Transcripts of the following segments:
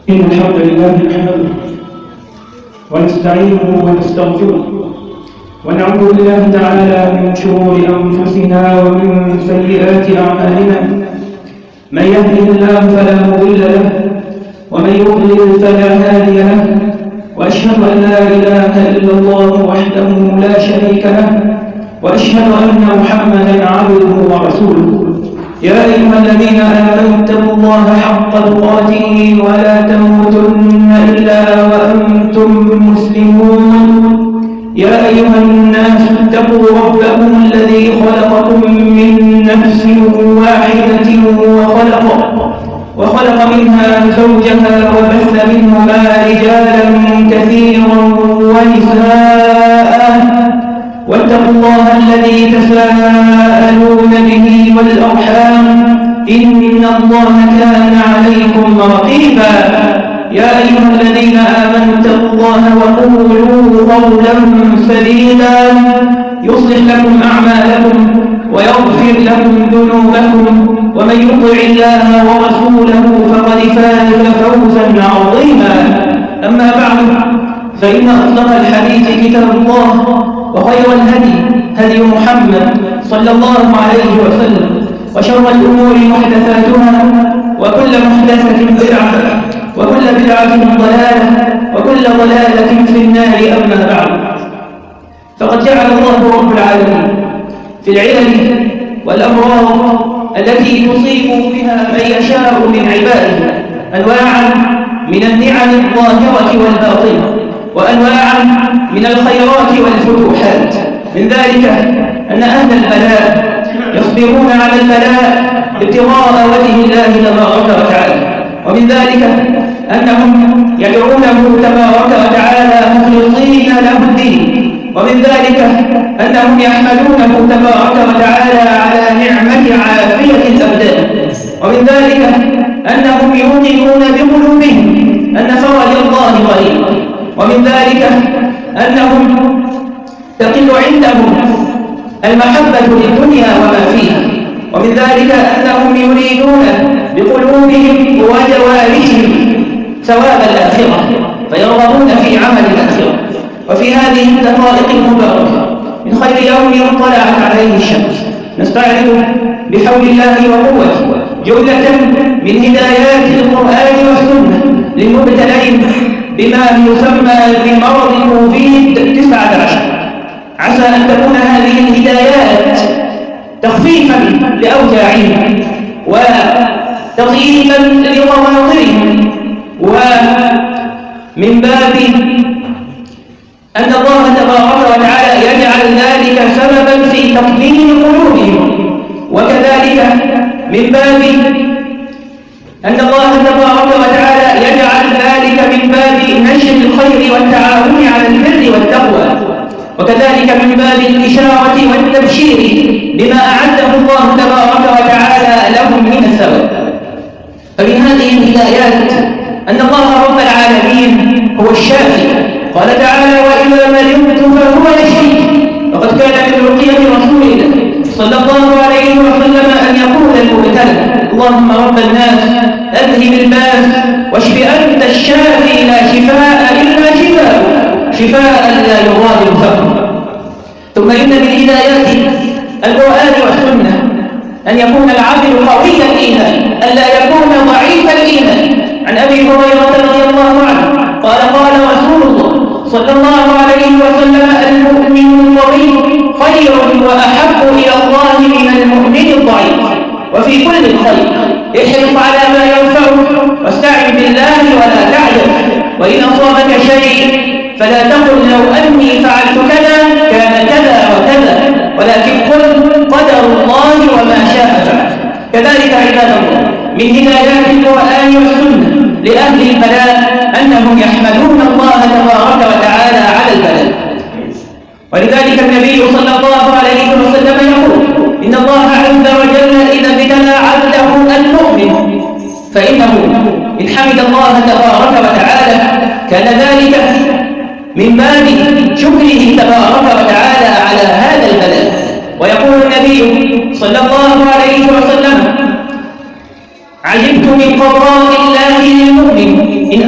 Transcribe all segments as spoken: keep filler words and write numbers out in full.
إن الحمد لله نحمده ونستعينه ونستغفره ونعوذ بالله تعالى من شرور أنفسنا ومن سيئات أعمالنا. من يهده الله فلا مضل له ومن يضلل فلا هادي له، وأشهد أن لا إله إلا الله وحده لا شريك له، وأشهد أن محمدا عبده ورسوله. يا أيها الذين آمنوا اتقوا الله حق تقاته ولا تموتن إلا وأنتم مسلمون. يا أيها الناس اتقوا ربكم الذي خلقكم من نفس واحدة وخلق وخلق منها زوجها وبث منهما رجالا كثيرا ونساء، واتقوا الله الذي تساءلون به والأرحام إن الله كان عليكم رقيبا. يا أيها الذين آمنوا اتقوا الله وقولوا قولا سديدا يصلح لكم أعمالكم ويغفر لكم ذنوبكم، ومن يطع الله ورسوله فقد فاز فوزا عظيما. أما بعد، فإن أصدق الحديث كتاب الله، وخير الهدي هدي محمد صلى الله عليه وسلم، وشر الأمور محدثاتها، وكل محدثة بدعة، وكل بدعة ضلالة، وكل ضلالة في النار. أما بعد، فقد جعل الله رب العالمين في العلل والأمراض التي تصيب بها من يشاء من عباده أنواعا من النعم الظاهرة والباطنة، وأنواعا من الخيرات والفتوحات. من ذلك أن أهل البلاء يصبرون على البلاء ابتغاء وجه الله تبارك وتعالى، ومن ذلك أنهم يدعونه تبارك وتعالى مخلصين له الدين، ومن ذلك أنهم يحمدونه تبارك وتعالى على نعمة عافية الأبدان، ومن ذلك أنهم يوقنون بقلوبهم أن فرج الله قريب، ومن ذلك أنهم تقل عندهم المحبة للدنيا وما فيها، ومن ذلك أنهم يريدون بقلوبهم وجوارحهم ثواب الآخرة، فيرغبون في عمل الآخرة. وفي هذه الدقائق المباركة من خير يوم طلعت عليه الشمس نستعرض بحول الله وقوته جملة من هدايات القرآن والسنة للمبتلين بما يسمى بمرض كوفيد تسعة عشر. عسى أن تكون هذه الهدايات تخفيفا لأوجاعهم وتطييبا لخواطرهم، ومن باب أن الله تبارك وتعالى يجعل ذلك سببا في تطمين قلوبهم، وكذلك من باب أن الله تبارك وتعالى يجعل ذلك من باب نشر الخير والتعاون على البر والتقوى، وكذلك من باب الإشارة والتبشير بما أعده الله تبارك وتعالى لهم من الثواب. فمن هذه الهدايات أن الله رب العالمين هو الشافي. قال تعالى: وإذا مرضت فهو يشفي. وقد كان من رقية رسول الله صلى الله عليه وسلم أن يقول المبتلى: اللهم رب الناس أذهب الباس واشف أنت الشافي لا شفاء إلا شفاء شفاء لا يغادر سقما. ثم إن من هدايات القرآن والسنة أن يكون العبد قوي الإيمان، ألا يكون ضعيف الإيمان. عن أبي هريرة رضي الله عنه قال: قال رسول الله صلى الله عليه وسلم: المؤمن القوي خير وأحب إلى الله من المؤمن الضعيف، وفي كل خير احرص على ما ينفعك واستعن بالله ولا تعجل، وإن أصابك شيء فلا تقل لو أني فعلت كذا كان كذا وكذا، ولكن قل قدر الله وما شاء فعل. كذلك عباد الله من هدايات القرآن والسنة لأهل البلاء أنهم يحمدون الله تبارك وتعالى على البلاء. ولذلك النبي صلى الله عليه وسلم يقول: إن الله عز وجل إذا ابتلى عبده المؤمن فإنه إن حمد الله تبارك وتعالى كان ذلك من باب شكره تبارك وتعالى على هذا البلاء. ويقول النبي صلى الله عليه وسلم: عجبت من قضاء الله للمؤمن إن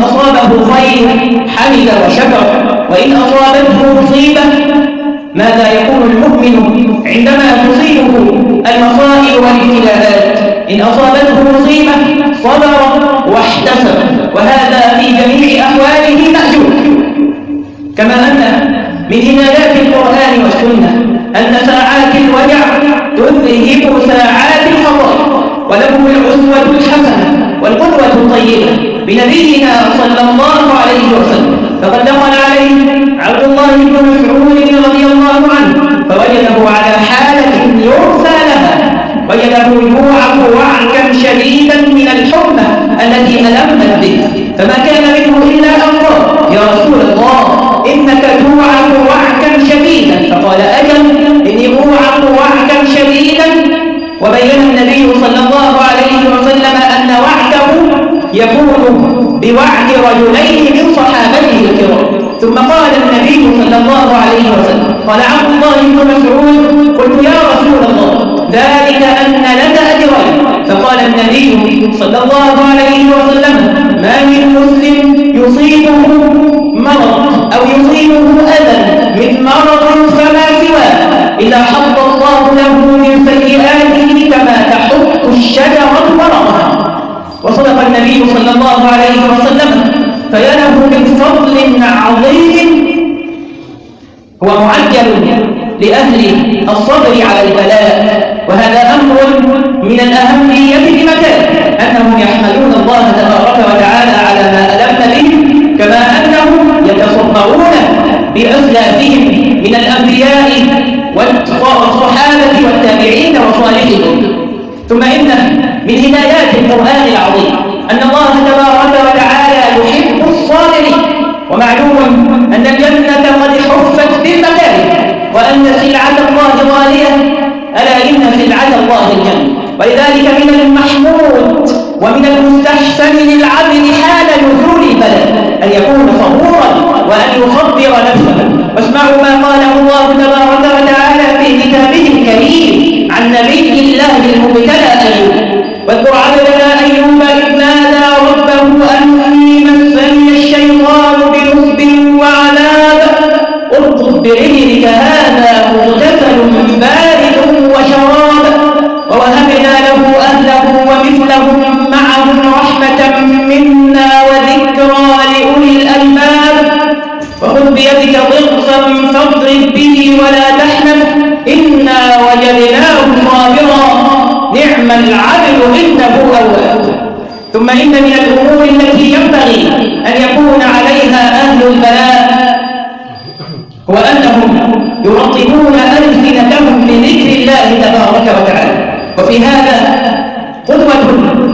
عليه حمد وشكر. وإن أصابته مصيبة، ماذا يقول المؤمن عندما تصيبه المصائب والابتلاءات؟ إن أصابته مصيبة صبر واحتسب، وهذا في جميع أحواله مأجور. كما أن من هدايات القرآن والسنة أن ساعات الوجع تذهب ساعات الخطر، ولهم الأسوة الحسنة والقدوة الطيبة بنبينا صلى الله عليه وسلم. فقد دخل عليه عبد الله بن مسعود رضي الله عنه فوجده على حالة يرثى لها، وجده يوعك وعكا شديدا من الحمى التي ألمت به، فما كان منه إلا أن قال: يا رسول الله إنك توعك وعكا شديدا. فقال: أجل إني أوعك وعكا شديدا. وبين النبي صلى الله عليه وسلم أن وعكه يكون بوعك رجلين من صحابته الكرام. ثم قال النبي صلى الله عليه وسلم: قال عبد الله بن مسعود: قلت يا رسول الله ذلك أن لك أجرين. فقال النبي صلى الله عليه وسلم: ما من مسلم يصيبه مرض أو يصيبه أذى من مرض فما سواه إلا حط الله له من سيئاته كما تحط الشجرة ورقها. وصدق النبي صلى الله عليه وسلم، فيله من فضل عظيم هو معجل لأهل الصبر على البلاء. وهذا أمر من الأهمية بمكان أنهم يحمدون الله تبارك وتعالى على ما ألمنا به، كما أنهم يتصبرون بأسلافهم من الأنبياء والصحابة والتابعين وصالحهم. ثم إن من هدايات القرآن العظيم أن الله تبارك وتعالى يحب الصابرين. ومعلوم أن الجنة قد حفت بالمكاره، وأن سلعة الله غالية، ألا إن سلعة الله الجنة. ولذلك من المحمود ومن المستحسن للعبد حال نزول البلاء أن يكون صبورا وأن يصبر نفسه. واسمعوا ما قاله الله تبارك وتعالى في كتابه الكريم عن نبي الله المبتلى أيوب: واذكر عبدنا أيوب إذ نادى ربه أني مسني الشيطان بنصب وعذاب اركض برجلك هذا مغتسل بارد وشراب ووهبنا له أهله ومثلهم معهم رحمة منا وذكرى لأولي الألباب وخذ بيدك ضغثا فاضرب به ولا تحنث إنا وجدناه صابرا نعم العبد إنه أواب. ثم إن من الأمور التي ينبغي أن يكون عليها أهل البلاء هو أنهم يرطبون ألسنتهم بذكر الله تبارك وتعالى. وفي هذا قدوة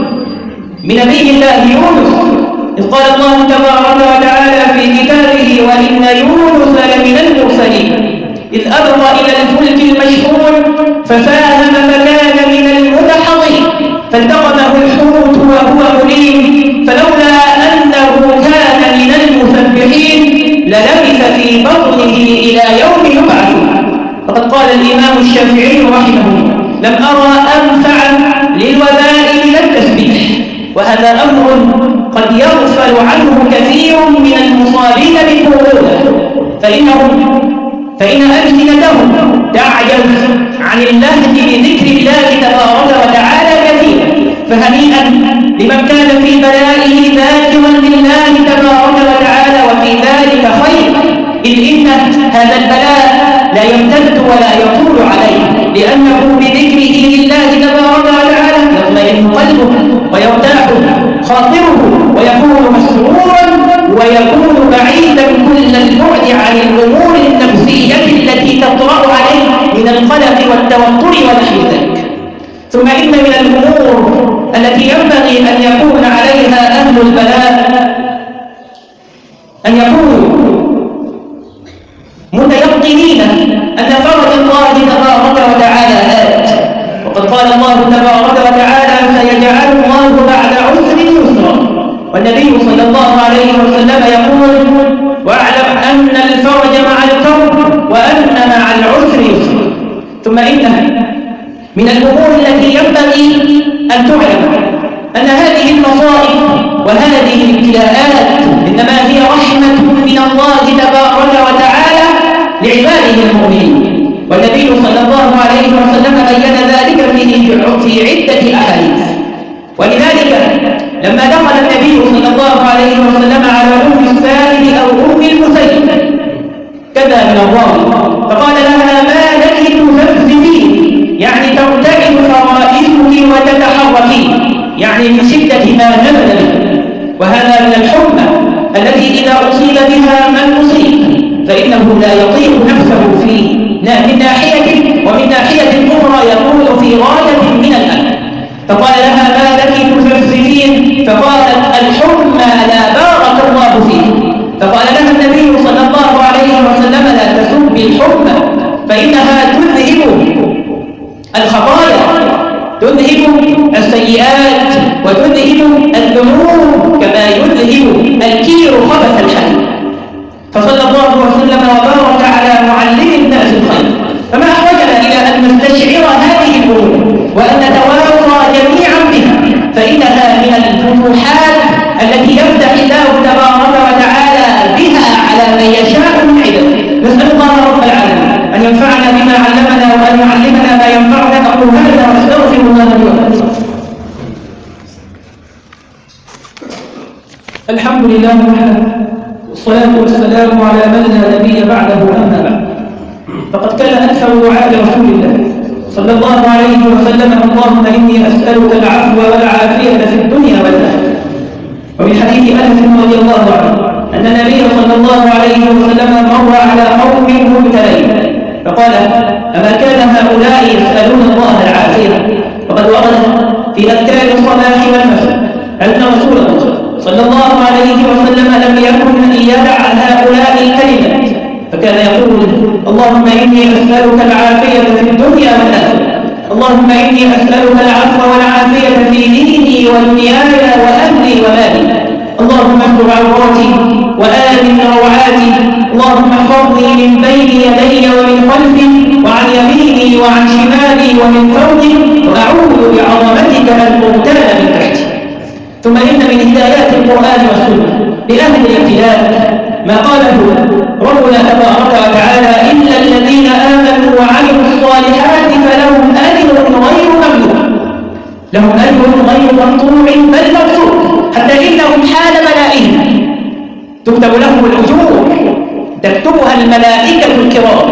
من نبي الله يونس، إذ قال الله تبارك وتعالى في كتابه: وإن يونس لمن المرسلين إذ أبرى إلى الفلك المشحون فساهم فكان من المدحضين فالتقمه الحوت وهو مليم فلولا أنه كان من المسبحين للبث في بطنه إلى يوم يبعثون. فقد قال الإمام الشافعي رحمه الله: لم أرى أنفع للوباء من التسبيح. وهذا أمر قد يغفل عنه كثير من المصابين بالكورونا، فإنهم فإن ألسنتهم تعجز عن اللهج بذكر الله تبارك وتعالى كثيرا. فهنيئا لمن كان في بلائه ذاكرا لله تبارك وتعالى وفي ذلك خير، إذ إن هذا البلاء لا يمتد ولا يطول عليه، لأنه بذكره لله تبارك وتعالى يطمئن قلبه ويرتاح خاطره ويكون مسرورا ويكون بعيدا كل البعد عن الأمور النفسية التي تطرأ عليه من القلق والتوتر ونحو ذلك. ثم إن من الأمور التي ينبغي أن يكون عليها أهل البلاء أن يكونوا متيقنين أن فرج الله تبارك وتعالى آت. وقد قال الله تبارك وتعالى: سيجعل الله بعد عسر يسرا. والنبي صلى الله عليه وسلم يقول: واعلم أن الفرج مع الكرب وأن مع العسر يسرا. ثم إن من الأمور التي ينبغي أن تعلم أن هذه المصائب وهذه الابتلاءات إنما هي رحمة عباده المؤمنين. والنبي صلى الله عليه وسلم بين ذلك في عدة أحاديث. ولذلك لما دخل النبي صلى الله عليه وسلم على أم السائب أو أم المسيب كذا من الراوي فقال لها ما لك تزفزفين، يعني ترتعد فرائسك وتتحركين، يعني من شدة ما نزل به. وهذا من الحمى التي إذا أصيب بها من أصيب فإنه لا يطيق نفسه في من ناحية، ومن ناحية أخرى يكون في غاية من الألم. فقال لها ما لك تزفزفين، فقالت الحمى لا بارك الله فيه. فقال لها النبي صلى الله عليه وسلم لا تسبي الحمى فإنها تذهب الخطايا، تذهب السيئات وتذهب الذنوب كما يذهب الكير خبث الحديد. فصلى الله وسلم وبارك على معلم الناس الخير. فما أحوجنا إلى أن نستشعر هذه الأمور وأن نتواصى جميعا بها، فإنها من الفتوحات التي يفتح الله تبارك وتعالى بها على من يشاء من عباده. نسأل الله رب العالمين أن ينفعنا بما علمنا وأن يعلمنا ما ينفعنا. أقول هذا وأستغفر الله لي ولكم. الحمد لله وحده، والصلاة والسلام على من لا نبي بعده، أما بعد. فقد كان أكثر دعاء رسول الله صلى الله عليه وسلم اللهم إني أسألك العفو والعافية في الدنيا والآخرة. ومن حديث أنس رضي الله عنه أن النبي صلى الله عليه وسلم مر على قوم مبتلين فقال أما كان هؤلاء يسألون الله العافية؟ وقد ورد في أذكار الصباح والمساء أن رسول الله صلى الله عليه وسلم لم يكن يدع هؤلاء الكلمات، فكان يقول اللهم إني أسألك العافية في الدنيا والآخرة، اللهم إني أسألك العفو والعافية في ديني ودنياي وأهلي ومالي، اللهم استر عوراتي وآمن روعاتي، اللهم احفظني من بين يدي ومن خلفي وعن يميني وعن شمالي ومن فوقي، وأعوذ بعظمتك أن أغتال من تحتي. ثم إن من هدايات القرآن والسنة لأهل الابتلاء ما قاله ربنا تبارك وتعالى إلا الذين آمنوا وعملوا الصالحات فلهم أجر غير ممنون، لهم أجر غير مقطوع بل مبسوط، حتى إنهم حال ملائكة تكتب لهم الأجور، تكتبها الملائكة الكرام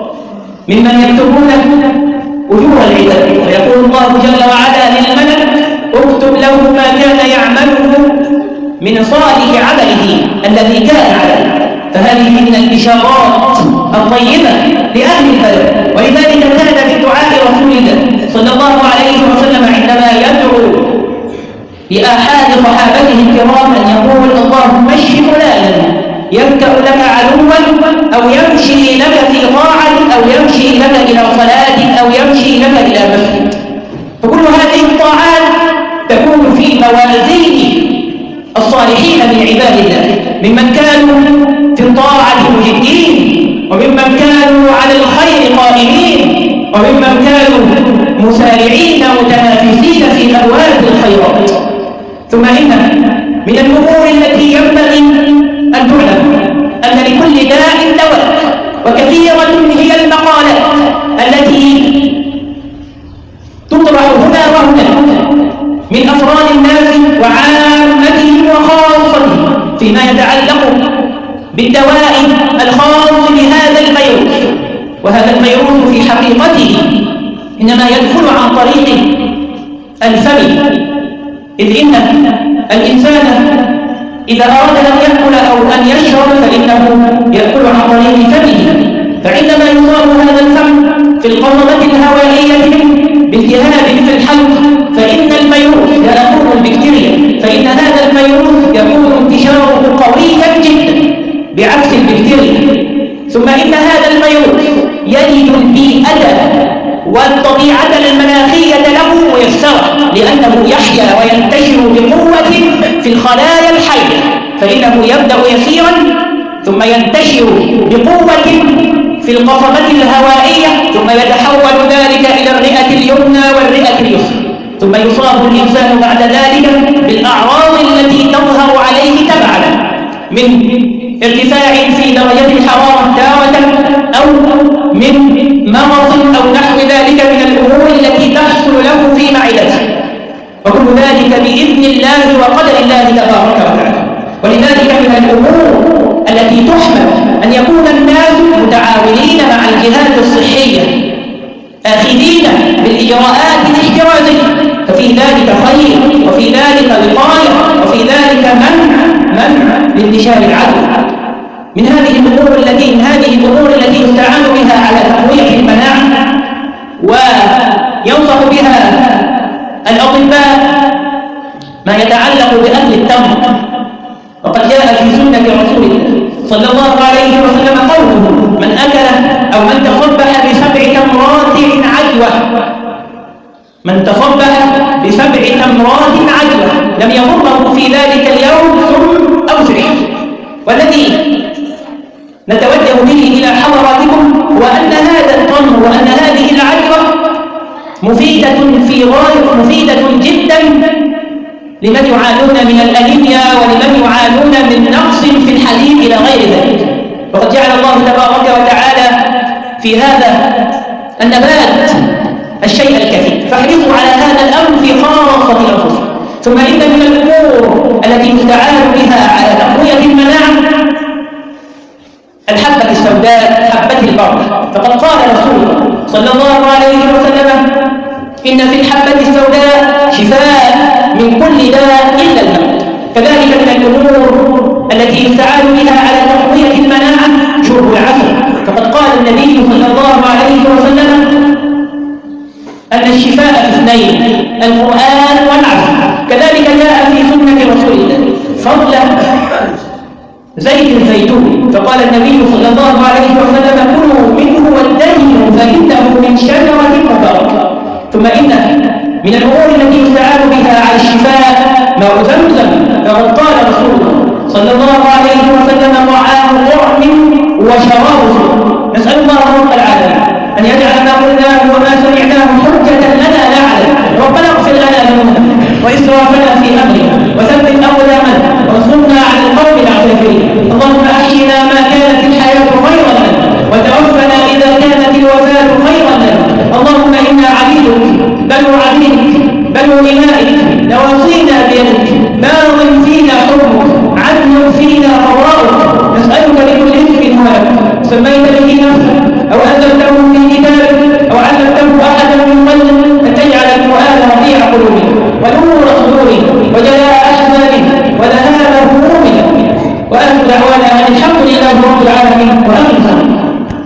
ممن يكتبون أجور العباد. فيقول الله جل وعلا للملك اكتب له ما كان يعمله من صالح عمله الذي كان عليه. فهذه من البشارات الطيبة لأهل البلد. ولذلك كان في دعاء رسول الله صلى الله عليه وسلم عندما يدعو لآحاد صحابته الكرام أن يقول اللهم اشف فلانا يركع لك عدوا أو يمشي لك في طاعة أو يمشي لك إلى صلاة أو يمشي لك إلى مسجد. فكل هذه الطاعات تكون في موازين الصالحين من عباد الله، ممن كانوا في الطاعة مجدين، وممن كانوا على الخير قائمين، وممن كانوا مسارعين متنافسين في أبواب الخيرات. ثم إن من الأمور التي ينبغي أن تعلم أن لكل داء دواء، وكثيرة هي المقالات التي تطرح هنا وهنا من أفراد الناس وعامتهم وخاصتهم فيما يتعلق بالدواء الخاص بهذا الفيروس. وهذا الفيروس في حقيقته إنما يدخل عن طريق الفم، إذ إن الإنسان إذا أراد أن يأكل أو أن يشرب فإنه يأكل عن طريق فمه. فعندما يصاب هذا الفم في القصبة الهوائية بالتهاب في الحلق فإن الفيروس يأخذ البكتيريا، فإن هذا الفيروس يكون انتشاره قويا جدا بعكس البكتيريا. ثم إن هذا الفيروس يجد البيئة والطبيعة المناخية له ميسرة، لأنه يحيا وينتشر بقوة في الخلايا الحية، فإنه يبدأ يسيرا ثم ينتشر بقوة في القصبة الهوائية، ثم يتحول ذلك إلى الرئة اليمنى والرئة اليسرى، ثم يصاب الإنسان بعد ذلك بالأعراض التي تظهر عليه تبعا من ارتفاع في درجة الحرارة تارة أو من مرض أو نحو ذلك من الأمور التي تحصل له في معدته، وكل ذلك بإذن الله وقدر الله تبارك وتعالى. ولذلك من الأمور التي تحمل أن يكون الناس متعاونين مع الجهات الصحية آخذين بالإجراءات الاحترازية، ففي ذلك خير وفي ذلك وقاية وفي ذلك منع منع لانتشار العدوى. من هذه الأمور التي من هذه الأمور التي يستعان بها على تقوية المناعة وينصح بها الأطباء ما يتعلق بأكل التمر، وقد جاء في سنة رسول الله صلى الله عليه وسلم قوله: من أكل أو من تصبح بسبع تمرات عدوى، من تصبح بسبع تمرات عدوى لم يضره في ذلك اليوم سم أو سحر. والذي نتوجه به إلى حضراتكم هو أن هذا التمر وأن هذه العدوى مفيدة في غاية مفيدة جدا لمن يعانون من الأنيميا ولمن يعانون من نقص في الحديد إلى غير ذلك. وقد جعل الله تبارك وتعالى في هذا النبات الشيء الكثير، فاحرصوا على هذا الأمر في خاصة أنفسكم. ثم إن من الأمور التي يستعان بها على تقوية المناعة الحبة السوداء، حبة البركة. فقد قال رسول الله صلى الله عليه وسلم: إن في الحبة السوداء شفاء من كل داء إلا الموت. كذلك من الأمور التي يستعان بها على تقوية المناعة شرب العسل، فقد قال النبي صلى الله عليه وسلم أن الشفاء في اثنين: القرآن والعسل. كذلك جاء في سنة رسول الله فضل زيت الزيتون، فقال النبي صلى الله عليه وسلم: كلوا منه وادهنوا فإنه من شجرة مباركة. ثم إن من الأمور التي يستعان بها على الشفاء ماء زمزم، فقد قال رسول الله صلى الله عليه وسلم: طعام طعم وشراب سوء. نسأل الله رب العالمين أن يجعل ما قلناه وما سمعناه حجة لنا لا علينا. ربنا اغفر لنا ذنوبنا وإسرافنا في أمرنا وثبت أقدامنا وانصرنا على القوم العاصفين. اللهم أحينا ما كانت الحياة خيرا لنا وتوفنا إذا كانت الوفاة خيرا لنا. اللهم إنا عبيدك بنو عبيدك بنو إمائك نواصينا بيدك ماض فينا حكمك عدل فينا قضاؤك. نسألك بكل اسم هو لك سميت به نفسك أو أنزلته في كتابك أو علمته أحدا من خلقك أن تجعل القرآن ربيع قلوبنا ونور صدورنا وجلاء أحزاننا وذهاب همومنا. وآخر دعوانا أن الحمد لله رب العالمين وآخر